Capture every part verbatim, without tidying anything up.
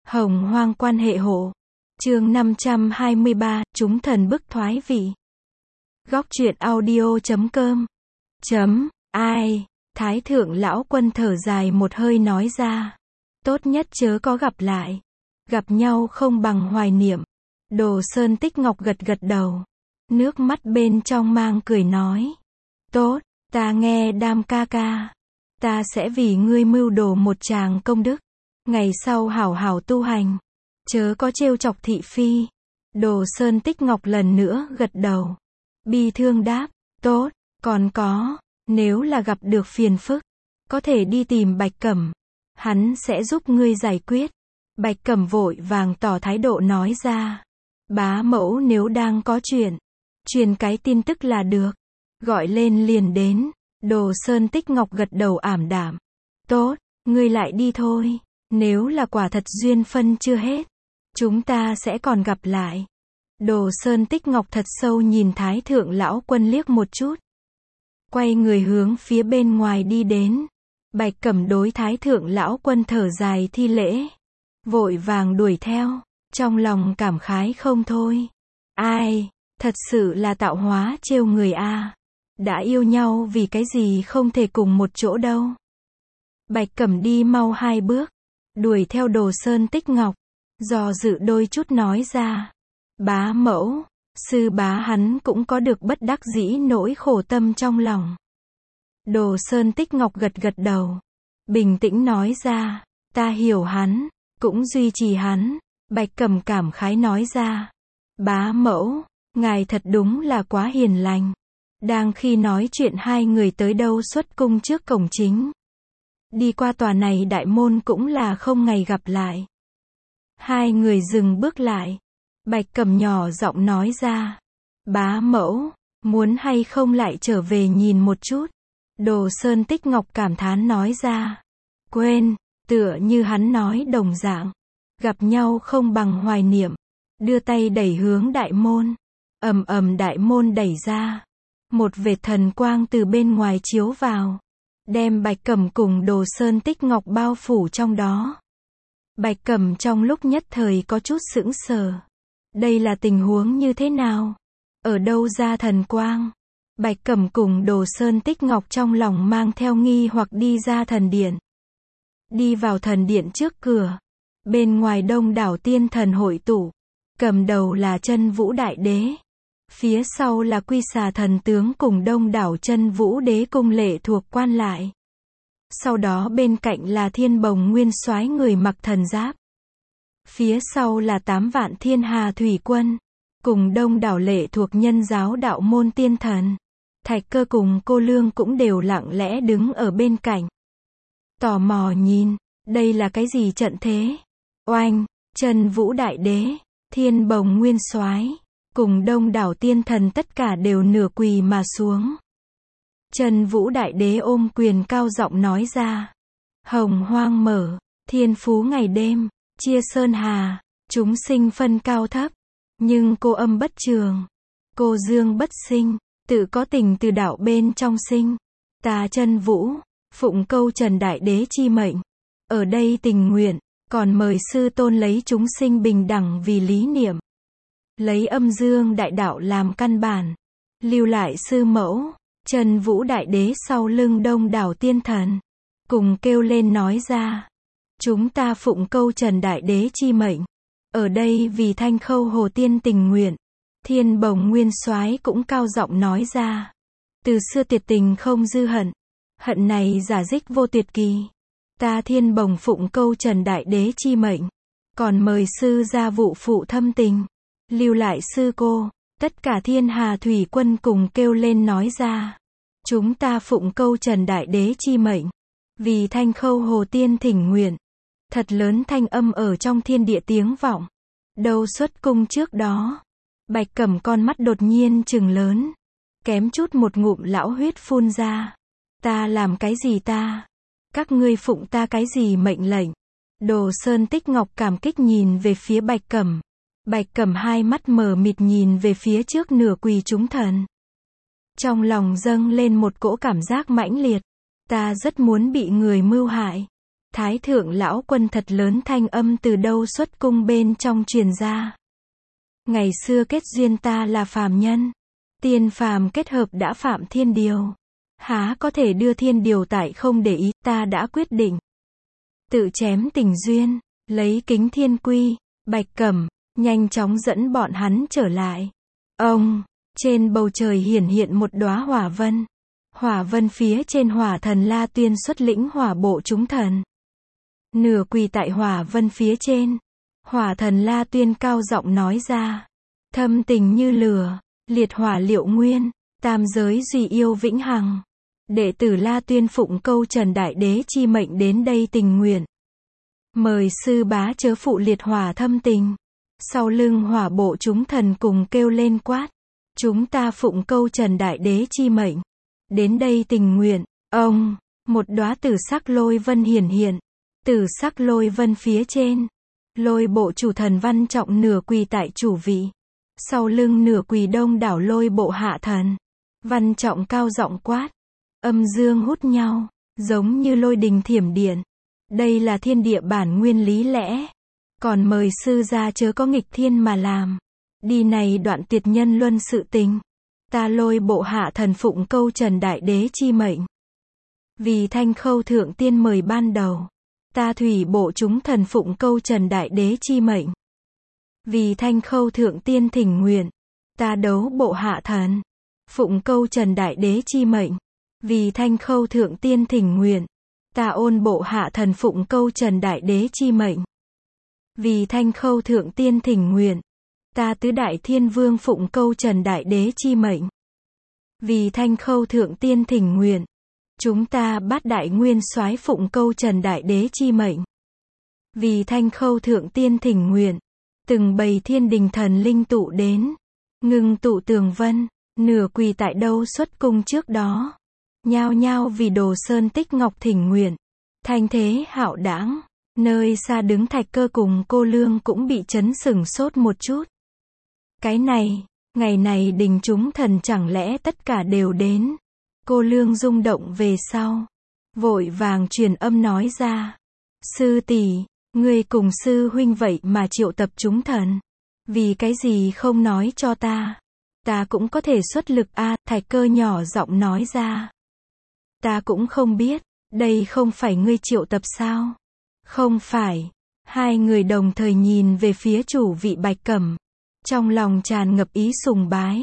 Hồng hoang quan hệ hộ. Chương năm trăm hai mươi ba, chúng thần bức thoái vị. Góc truyện audio chấm com. Chấm, ai, Thái thượng lão quân thở dài một hơi nói ra. Tốt nhất chớ có gặp lại. Gặp nhau không bằng hoài niệm. Đồ Sơn Tích Ngọc gật gật đầu. Nước mắt bên trong mang cười nói. Tốt, ta nghe Đam ca ca. Ta sẽ vì ngươi mưu đồ một tràng công đức. Ngày sau hảo hảo tu hành. Chớ có trêu chọc thị phi. Đồ Sơn Tích Ngọc lần nữa gật đầu. Bi thương đáp. Tốt, còn có, nếu là gặp được phiền phức, có thể đi tìm Bạch Cẩm. Hắn sẽ giúp ngươi giải quyết. Bạch Cẩm vội vàng tỏ thái độ nói ra. Bá mẫu nếu đang có chuyện, truyền cái tin tức là được. Gọi lên liền đến. Đồ Sơn Tích Ngọc gật đầu ảm đạm. Tốt, ngươi lại đi thôi. Nếu là quả thật duyên phân chưa hết, chúng ta sẽ còn gặp lại. Đồ Sơn Tích Ngọc thật sâu nhìn Thái thượng lão quân liếc một chút. Quay người hướng phía bên ngoài đi đến. Bạch Cẩm đối Thái thượng lão quân thở dài thi lễ. Vội vàng đuổi theo. Trong lòng cảm khái không thôi. Ai, thật sự là tạo hóa trêu người a. Đã yêu nhau vì cái gì không thể cùng một chỗ đâu. Bạch Cẩm đi mau hai bước. Đuổi theo Đồ Sơn Tích Ngọc. Do dự đôi chút nói ra. Bá mẫu, sư bá hắn cũng có được bất đắc dĩ nỗi khổ tâm trong lòng. Đồ Sơn Tích Ngọc gật gật đầu. Bình tĩnh nói ra. Ta hiểu hắn, cũng duy trì hắn. Bạch Cẩm cảm khái nói ra. Bá mẫu, ngài thật đúng là quá hiền lành. Đang khi nói chuyện hai người tới đâu xuất cung trước cổng chính. Đi qua tòa này đại môn cũng là không ngày gặp lại. Hai người dừng bước lại. Bạch Cẩm nhỏ giọng nói ra. Bá mẫu, muốn hay không lại trở về nhìn một chút. Đồ Sơn Tích Ngọc cảm thán nói ra. Quên, tựa như hắn nói đồng dạng. Gặp nhau không bằng hoài niệm. Đưa tay đẩy hướng đại môn. Ầm ầm đại môn đẩy ra. Một vệt thần quang từ bên ngoài chiếu vào. Đem Bạch Cẩm cùng Đồ Sơn Tích Ngọc bao phủ trong đó. Bạch Cẩm trong lúc nhất thời có chút sững sờ. Đây là tình huống như thế nào? Ở đâu ra thần quang? Bạch Cẩm cùng Đồ Sơn Tích Ngọc trong lòng mang theo nghi hoặc đi ra thần điện. Đi vào thần điện trước cửa. Bên ngoài đông đảo tiên thần hội tụ. Cầm đầu là Chân Vũ Đại Đế. Phía sau là Quy Xà thần tướng cùng đông đảo Chân Vũ Đế cung lệ thuộc quan lại. Sau đó bên cạnh là Thiên Bồng Nguyên Soái người mặc thần giáp. Phía sau là tám vạn thiên hà thủy quân. Cùng đông đảo lệ thuộc nhân giáo đạo môn tiên thần. Thạch Cơ cùng Cô Lương cũng đều lặng lẽ đứng ở bên cạnh. Tò mò nhìn, đây là cái gì trận thế? Oanh, Chân Vũ Đại Đế, Thiên Bồng Nguyên Soái cùng đông đảo tiên thần tất cả đều nửa quỳ mà xuống. Chân Vũ Đại Đế ôm quyền cao giọng nói ra. Hồng hoang mở, thiên phú ngày đêm, chia sơn hà, chúng sinh phân cao thấp. Nhưng cô âm bất trường, cô dương bất sinh, tự có tình từ đạo bên trong sinh. Ta Chân Vũ, phụng câu Trần Đại Đế chi mệnh. Ở đây tình nguyện, còn mời sư tôn lấy chúng sinh bình đẳng vì lý niệm. Lấy âm dương đại đạo làm căn bản. Lưu lại sư mẫu. Chân Vũ Đại Đế sau lưng đông đảo tiên thần. Cùng kêu lên nói ra. Chúng ta phụng câu Trần Đại Đế chi mệnh. Ở đây vì Thanh Khâu Hồ Tiên tình nguyện. Thiên Bồng Nguyên Soái cũng cao giọng nói ra. Từ xưa tuyệt tình không dư hận. Hận này giả dích vô tuyệt kỳ. Ta Thiên Bồng phụng câu Trần Đại Đế chi mệnh. Còn mời sư gia vụ phụ thâm tình. Lưu lại sư cô. Tất cả thiên hà thủy quân cùng kêu lên nói ra. Chúng ta phụng câu Trần Đại Đế chi mệnh. Vì Thanh Khâu Hồ Tiên thỉnh nguyện. Thật lớn thanh âm ở trong thiên địa tiếng vọng. Đâu xuất cung trước đó. Bạch Cẩm con mắt đột nhiên trừng lớn. Kém chút một ngụm lão huyết phun ra. Ta làm cái gì ta? Các ngươi phụng ta cái gì mệnh lệnh? Đồ Sơn Tích Ngọc cảm kích nhìn về phía Bạch Cẩm. Bạch Cẩm hai mắt mờ mịt nhìn về phía trước nửa quỳ chúng thần. Trong lòng dâng lên một cỗ cảm giác mãnh liệt. Ta rất muốn bị người mưu hại. Thái thượng lão quân thật lớn, thanh âm từ đâu xuất cung bên trong truyền ra. Ngày xưa kết duyên ta là phàm nhân, tiên phàm kết hợp đã phạm thiên điều. Há có thể đưa thiên điều tại không để ý, ta đã quyết định. Tự chém tình duyên, lấy kính thiên quy, Bạch Cẩm, nhanh chóng dẫn bọn hắn trở lại. Ông, trên bầu trời hiển hiện một đóa hỏa vân. Hỏa vân phía trên hỏa thần La Tuyên xuất lĩnh hỏa bộ chúng thần. Nửa quỳ tại hỏa vân phía trên. Hỏa thần La Tuyên cao giọng nói ra. Thâm tình như lửa, liệt hỏa liệu nguyên, tam giới duy yêu vĩnh hằng. Đệ tử La Tuyên phụng câu Trần Đại Đế chi mệnh đến đây tình nguyện. Mời sư bá chớ phụ liệt hỏa thâm tình. Sau lưng hỏa bộ chúng thần cùng kêu lên quát. Chúng ta phụng câu Trần Đại Đế chi mệnh. Đến đây tình nguyện. Ông, một đóa tử sắc lôi vân hiển hiện. Tử sắc lôi vân phía trên. Lôi bộ chủ thần văn trọng nửa quỳ tại chủ vị. Sau lưng nửa quỳ đông đảo lôi bộ hạ thần. Văn trọng cao giọng quát. Âm dương hút nhau, giống như lôi đình thiểm điện. Đây là thiên địa bản nguyên lý lẽ. Còn mời sư gia chớ có nghịch thiên mà làm. Đi này đoạn tiệt nhân luân sự tình. Ta lôi bộ hạ thần phụng câu Trần Đại Đế chi mệnh. Vì thanh khâu thượng tiên mời ban đầu. Ta thủy bộ chúng thần phụng câu Trần Đại Đế chi mệnh. Vì thanh khâu thượng tiên thỉnh nguyện. Ta đấu bộ hạ thần. Phụng câu Trần Đại Đế chi mệnh. Vì thanh khâu thượng tiên thỉnh nguyện. Ta ôn bộ hạ thần phụng câu Trần Đại Đế chi mệnh. Vì thanh khâu thượng tiên thỉnh nguyện. Ta tứ đại thiên vương phụng câu Trần Đại Đế chi mệnh. Vì thanh khâu thượng tiên thỉnh nguyện. Chúng ta bát đại nguyên soái phụng câu Trần Đại Đế chi mệnh. Vì thanh khâu thượng tiên thỉnh nguyện. Từng bầy thiên đình thần linh tụ đến. Ngưng tụ tường vân. Nửa quỳ tại đâu xuất cung trước đó. Nhao nhao vì Đồ Sơn Tích Ngọc thỉnh nguyện. Thanh thế hạo đãng. Nơi xa đứng Thạch Cơ cùng cô Lương cũng bị chấn sửng sốt một chút. Cái này, ngày này đình chúng thần chẳng lẽ tất cả đều đến. Cô Lương rung động về sau. Vội vàng truyền âm nói ra. Sư tỷ, ngươi cùng sư huynh vậy mà triệu tập chúng thần. Vì cái gì không nói cho ta. Ta cũng có thể xuất lực a. Thạch Cơ nhỏ giọng nói ra. Ta cũng không biết, đây không phải ngươi triệu tập sao? Không phải. Hai người đồng thời nhìn về phía chủ vị Bạch Cẩm. Trong lòng tràn ngập ý sùng bái.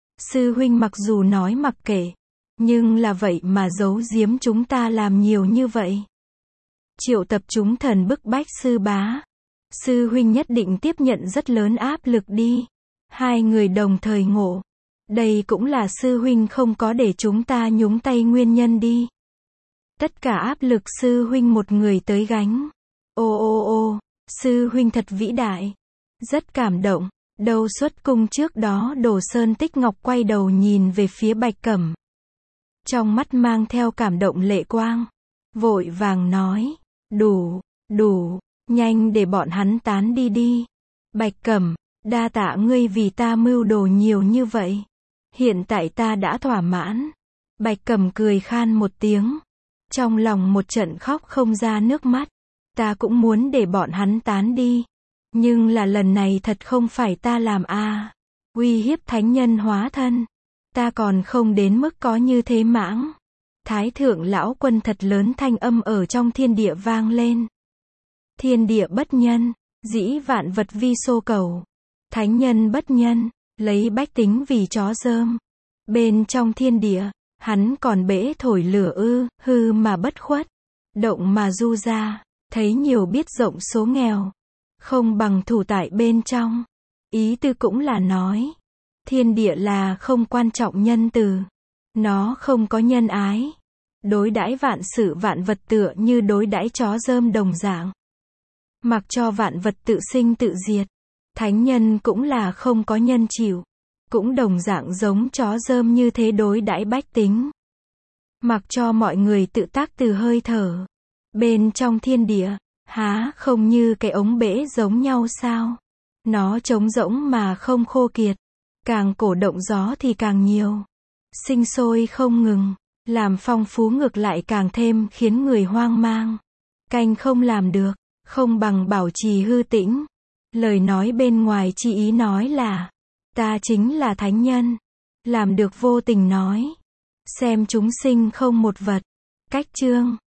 Sư huynh mặc dù nói mặc kệ, nhưng là vậy mà giấu giếm chúng ta làm nhiều như vậy. Triệu tập chúng thần bức bách sư bá. Sư huynh nhất định tiếp nhận rất lớn áp lực đi. Hai người đồng thời ngộ. Đây cũng là sư huynh không có để chúng ta nhúng tay nguyên nhân đi. Tất cả áp lực sư huynh một người tới gánh. Ô ô ô, sư huynh thật vĩ đại. Rất cảm động. Đầu xuất cung trước đó Đồ Sơn Tích Ngọc quay đầu nhìn về phía Bạch Cẩm. Trong mắt mang theo cảm động lệ quang. Vội vàng nói. Đủ, đủ, nhanh để bọn hắn tán đi đi. Bạch Cẩm, đa tạ ngươi vì ta mưu đồ nhiều như vậy. Hiện tại ta đã thỏa mãn. Bạch Cẩm cười khan một tiếng. Trong lòng một trận khóc không ra nước mắt. Ta cũng muốn để bọn hắn tán đi. Nhưng là lần này thật không phải ta làm a. À. Uy hiếp thánh nhân hóa thân. Ta còn không đến mức có như thế mãng. Thái thượng lão quân thật lớn thanh âm ở trong thiên địa vang lên. Thiên địa bất nhân, dĩ vạn vật vi xô cầu. Thánh nhân bất nhân, lấy bách tính vì chó dơm. Bên trong thiên địa, hắn còn bể thổi lửa ư, hư mà bất khuất. Động mà du ra, thấy nhiều biết rộng số nghèo. Không bằng thủ tại bên trong. Ý tư cũng là nói. Thiên địa là không quan trọng nhân từ. Nó không có nhân ái. Đối đãi vạn sự vạn vật tựa như đối đãi chó dơm đồng dạng. Mặc cho vạn vật tự sinh tự diệt. Thánh nhân cũng là không có nhân chịu. Cũng đồng dạng giống chó dơm như thế đối đãi bách tính. Mặc cho mọi người tự tác từ hơi thở. Bên trong thiên địa, há không như cái ống bể giống nhau sao? Nó trống rỗng mà không khô kiệt. Càng cổ động gió thì càng nhiều. Sinh sôi không ngừng. Làm phong phú ngược lại càng thêm khiến người hoang mang. canh không làm được, không bằng bảo trì hư tĩnh. Lời nói bên ngoài chi ý nói là, ta chính là thánh nhân. Làm được vô tình nói, xem chúng sinh không một vật. Cách chương